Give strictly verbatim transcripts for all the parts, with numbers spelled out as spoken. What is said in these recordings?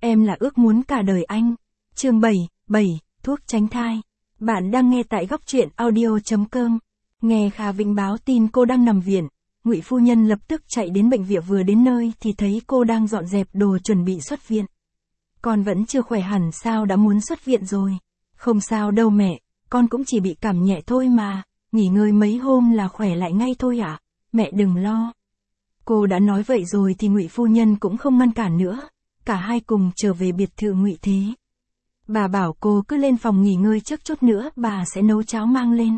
Em là ước muốn cả đời anh. Chương bảy, bảy, thuốc tránh thai. Bạn đang nghe tại góc truyện audio chấm com. Nghe Kha Vĩnh báo tin cô đang nằm viện, Ngụy phu nhân lập tức chạy đến bệnh viện, vừa đến nơi thì thấy cô đang dọn dẹp đồ chuẩn bị xuất viện. Con vẫn chưa khỏe hẳn sao đã muốn xuất viện rồi? Không sao đâu mẹ, con cũng chỉ bị cảm nhẹ thôi mà, nghỉ ngơi mấy hôm là khỏe lại ngay thôi ạ. À? Mẹ đừng lo. Cô đã nói vậy rồi thì Ngụy phu nhân cũng không ngăn cản nữa, cả hai cùng trở về biệt thự Ngụy Thế. Bà bảo cô cứ lên phòng nghỉ ngơi trước, chút nữa bà sẽ nấu cháo mang lên.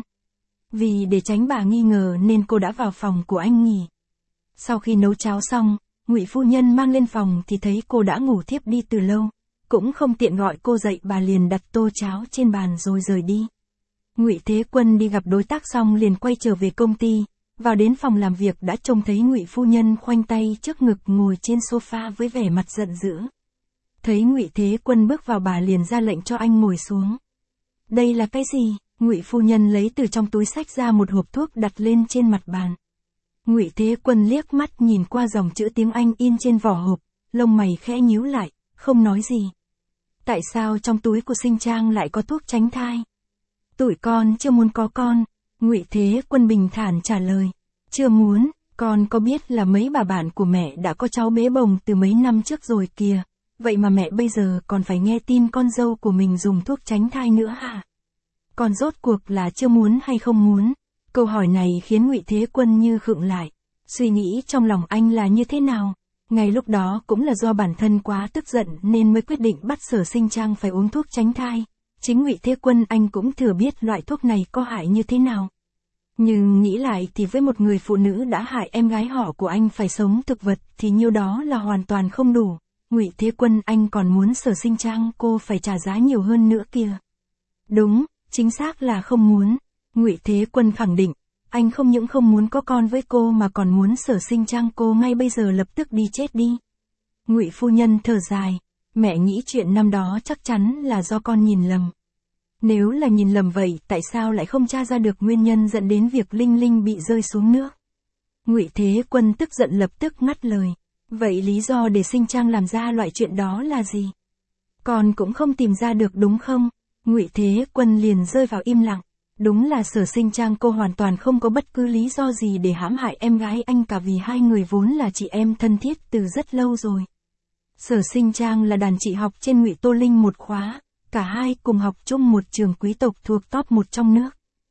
Vì để tránh bà nghi ngờ nên cô đã vào phòng của anh nghỉ. Sau khi nấu cháo xong, Ngụy phu nhân mang lên phòng thì thấy cô đã ngủ thiếp đi từ lâu, cũng không tiện gọi cô dậy, bà liền đặt tô cháo trên bàn rồi rời đi. Ngụy Thế Quân đi gặp đối tác xong liền quay trở về công ty, vào đến phòng làm việc đã trông thấy Ngụy phu nhân khoanh tay trước ngực ngồi trên sofa với vẻ mặt giận dữ. Thấy Ngụy Thế Quân bước vào, bà liền ra lệnh cho anh ngồi xuống. Đây là cái gì? Ngụy phu nhân lấy từ trong túi xách ra một hộp thuốc đặt lên trên mặt bàn. Ngụy Thế Quân liếc mắt nhìn qua dòng chữ tiếng Anh in trên vỏ hộp, lông mày khẽ nhíu lại, không nói gì. Tại sao trong túi của Sinh Trang lại có thuốc tránh thai? Tụi con chưa muốn có con. Ngụy Thế Quân bình thản trả lời. Chưa muốn, con có biết là mấy bà bạn của mẹ đã có cháu bế bồng từ mấy năm trước rồi kìa. Vậy mà mẹ bây giờ còn phải nghe tin con dâu của mình dùng thuốc tránh thai nữa hả? Con rốt cuộc là chưa muốn hay không muốn? Câu hỏi này khiến Ngụy Thế Quân như khựng lại. Suy nghĩ trong lòng anh là như thế nào? Ngay lúc đó cũng là do bản thân quá tức giận nên mới quyết định bắt Sở Sinh Trang phải uống thuốc tránh thai. Chính Ngụy Thế Quân anh cũng thừa biết loại thuốc này có hại như thế nào. Nhưng nghĩ lại thì với một người phụ nữ đã hại em gái họ của anh phải sống thực vật thì nhiêu đó là hoàn toàn không đủ. Ngụy Thế Quân anh còn muốn Sở Sinh Trang cô phải trả giá nhiều hơn nữa kìa. Đúng, chính xác là không muốn. Ngụy Thế Quân khẳng định, anh không những không muốn có con với cô mà còn muốn Sở Sinh Trang cô ngay bây giờ lập tức đi chết đi. Ngụy phu nhân thở dài, mẹ nghĩ chuyện năm đó chắc chắn là do con nhìn lầm. Nếu là nhìn lầm vậy tại sao lại không tra ra được nguyên nhân dẫn đến việc Linh Linh bị rơi xuống nước? Ngụy Thế Quân tức giận lập tức ngắt lời. Vậy lý do để Sinh Trang làm ra loại chuyện đó là gì? Con cũng không tìm ra được đúng không? Ngụy Thế Quân liền rơi vào im lặng. Đúng là Sở Sinh Trang cô hoàn toàn không có bất cứ lý do gì để hãm hại em gái anh cả, vì hai người vốn là chị em thân thiết từ rất lâu rồi. Sở Sinh Trang là đàn chị học trên Ngụy Tô Linh một khóa, cả hai cùng học chung một trường quý tộc thuộc top một trong nước.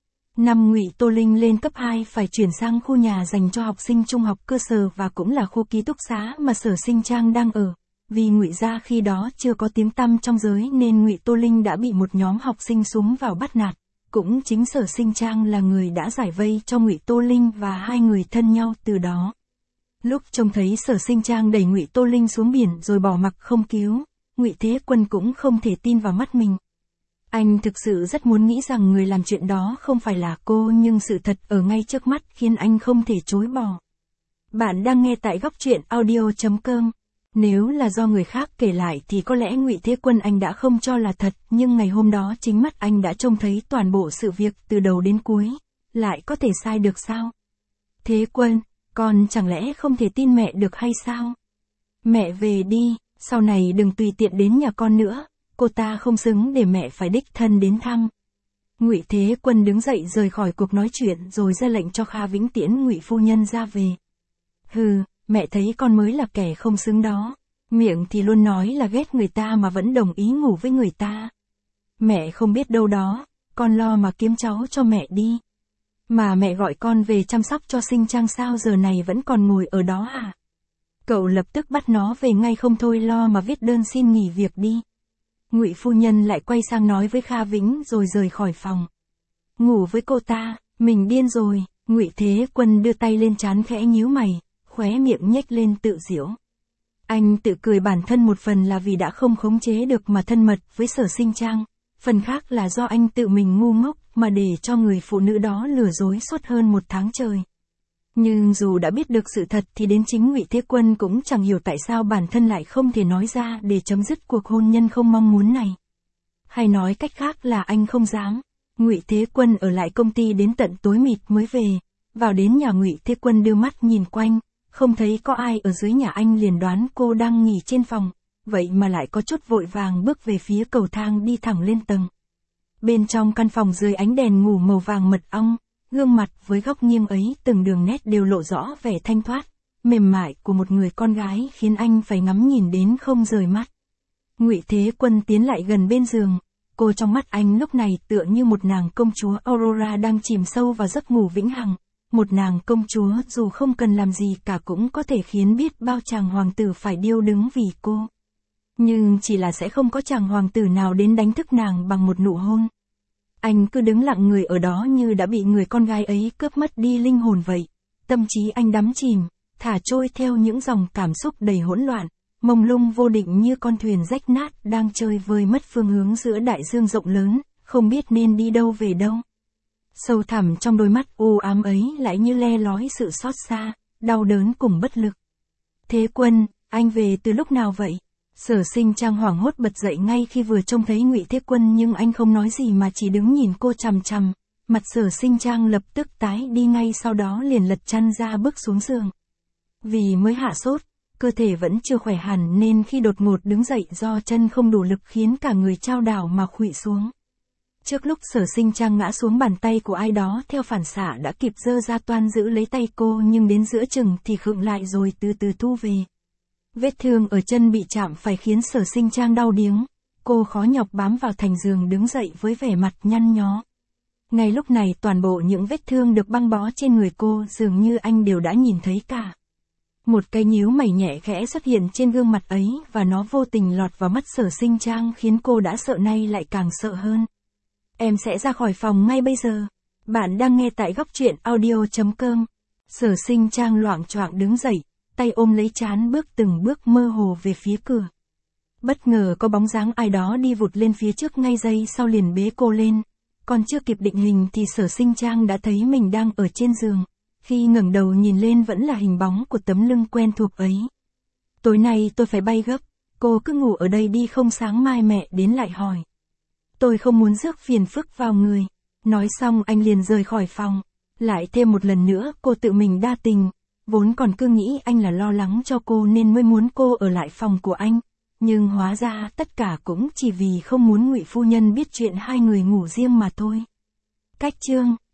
Năm Ngụy Tô Linh lên cấp hai phải chuyển sang khu nhà dành cho học sinh trung học cơ sở và cũng là khu ký túc xá mà Sở Sinh Trang đang ở. Vì Ngụy gia khi đó chưa có tiếng tăm trong giới nên Ngụy Tô Linh đã bị một nhóm học sinh xúm vào bắt nạt. Cũng chính Sở Sinh Trang là người đã giải vây cho Ngụy Tô Linh và hai người thân nhau từ đó. Lúc trông thấy Sở Sinh Trang đẩy Ngụy Tô Linh xuống biển rồi bỏ mặc không cứu, Ngụy Thế Quân cũng không thể tin vào mắt mình. Anh thực sự rất muốn nghĩ rằng người làm chuyện đó không phải là cô, nhưng sự thật ở ngay trước mắt khiến anh không thể chối bỏ. Bạn đang nghe tại góc truyện audio chấm com. Nếu là do người khác kể lại thì có lẽ Ngụy Thế Quân anh đã không cho là thật, nhưng ngày hôm đó chính mắt anh đã trông thấy toàn bộ sự việc từ đầu đến cuối, lại có thể sai được sao? Thế Quân, con chẳng lẽ không thể tin mẹ được hay sao? Mẹ về đi, sau này đừng tùy tiện đến nhà con nữa, cô ta không xứng để mẹ phải đích thân đến thăm. Ngụy Thế Quân đứng dậy rời khỏi cuộc nói chuyện rồi ra lệnh cho Kha Vĩnh tiễn Ngụy phu nhân ra về. Hừ, mẹ thấy con mới là kẻ không xứng đó. Miệng thì luôn nói là ghét người ta mà vẫn đồng ý ngủ với người ta. Mẹ không biết đâu đó, con lo mà kiếm cháu cho mẹ đi. Mà mẹ gọi con về chăm sóc cho Sinh Trang sao giờ này vẫn còn ngồi ở đó à? Cậu lập tức bắt nó về ngay, không thôi lo mà viết đơn xin nghỉ việc đi. Ngụy phu nhân lại quay sang nói với Kha Vĩnh rồi rời khỏi phòng. Ngủ với cô ta, mình điên rồi. Ngụy Thế Quân đưa tay lên trán khẽ nhíu mày, khóe miệng nhếch lên tự giễu. Anh tự cười bản thân một phần là vì đã không khống chế được mà thân mật với Sở Sinh Trang, phần khác là do anh tự mình ngu ngốc mà để cho người phụ nữ đó lừa dối suốt hơn một tháng trời. Nhưng dù đã biết được sự thật thì đến chính Ngụy Thế Quân cũng chẳng hiểu tại sao bản thân lại không thể nói ra để chấm dứt cuộc hôn nhân không mong muốn này. Hay nói cách khác là anh không dám. Ngụy Thế Quân ở lại công ty đến tận tối mịt mới về, vào đến nhà Ngụy Thế Quân đưa mắt nhìn quanh, không thấy có ai ở dưới nhà anh liền đoán cô đang nghỉ trên phòng, vậy mà lại có chút vội vàng bước về phía cầu thang đi thẳng lên tầng. Bên trong căn phòng dưới ánh đèn ngủ màu vàng mật ong, gương mặt với góc nghiêng ấy từng đường nét đều lộ rõ vẻ thanh thoát, mềm mại của một người con gái khiến anh phải ngắm nhìn đến không rời mắt. Ngụy Thế Quân tiến lại gần bên giường, cô trong mắt anh lúc này tựa như một nàng công chúa Aurora đang chìm sâu vào giấc ngủ vĩnh hằng, một nàng công chúa dù không cần làm gì cả cũng có thể khiến biết bao chàng hoàng tử phải điêu đứng vì cô. Nhưng chỉ là sẽ không có chàng hoàng tử nào đến đánh thức nàng bằng một nụ hôn. Anh cứ đứng lặng người ở đó như đã bị người con gái ấy cướp mất đi linh hồn vậy. Tâm trí anh đắm chìm, thả trôi theo những dòng cảm xúc đầy hỗn loạn, mông lung vô định như con thuyền rách nát đang trôi vơi mất phương hướng giữa đại dương rộng lớn, không biết nên đi đâu về đâu. Sâu thẳm trong đôi mắt u ám ấy lại như le lói sự xót xa, đau đớn cùng bất lực. Thế Quân, anh về từ lúc nào vậy? Sở Sinh Trang hoảng hốt bật dậy ngay khi vừa trông thấy Ngụy Thế Quân, nhưng anh không nói gì mà chỉ đứng nhìn cô chằm chằm. Mặt Sở Sinh Trang lập tức tái đi, ngay sau đó liền lật chăn ra bước xuống giường. Vì mới hạ sốt, cơ thể vẫn chưa khỏe hẳn nên khi đột ngột đứng dậy do chân không đủ lực khiến cả người chao đảo mà khuỵu xuống. Trước lúc Sở Sinh Trang ngã xuống, bàn tay của ai đó theo phản xạ đã kịp giơ ra toan giữ lấy tay cô, nhưng đến giữa chừng thì khựng lại rồi từ từ thu về. Vết thương ở chân bị chạm phải khiến Sở Sinh Trang đau điếng, cô khó nhọc bám vào thành giường đứng dậy với vẻ mặt nhăn nhó. Ngay lúc này toàn bộ những vết thương được băng bó trên người cô dường như anh đều đã nhìn thấy cả. Một cái nhíu mày nhẹ khẽ xuất hiện trên gương mặt ấy và nó vô tình lọt vào mắt Sở Sinh Trang khiến cô đã sợ nay lại càng sợ hơn. Em sẽ ra khỏi phòng ngay bây giờ. Bạn đang nghe tại góc truyện audio chấm com. Sở Sinh Trang loạng choạng đứng dậy, tay ôm lấy trán bước từng bước mơ hồ về phía cửa. Bất ngờ có bóng dáng ai đó đi vụt lên phía trước, ngay giây sau liền bế cô lên. Còn chưa kịp định hình thì Sở Sinh Trang đã thấy mình đang ở trên giường. Khi ngẩng đầu nhìn lên vẫn là hình bóng của tấm lưng quen thuộc ấy. Tối nay tôi phải bay gấp, cô cứ ngủ ở đây đi, không sáng mai mẹ đến lại hỏi. Tôi không muốn rước phiền phức vào người. Nói xong anh liền rời khỏi phòng. Lại thêm một lần nữa cô tự mình đa tình. Vốn còn cứ nghĩ anh là lo lắng cho cô nên mới muốn cô ở lại phòng của anh. Nhưng hóa ra tất cả cũng chỉ vì không muốn Ngụy phu nhân biết chuyện hai người ngủ riêng mà thôi. Cách chương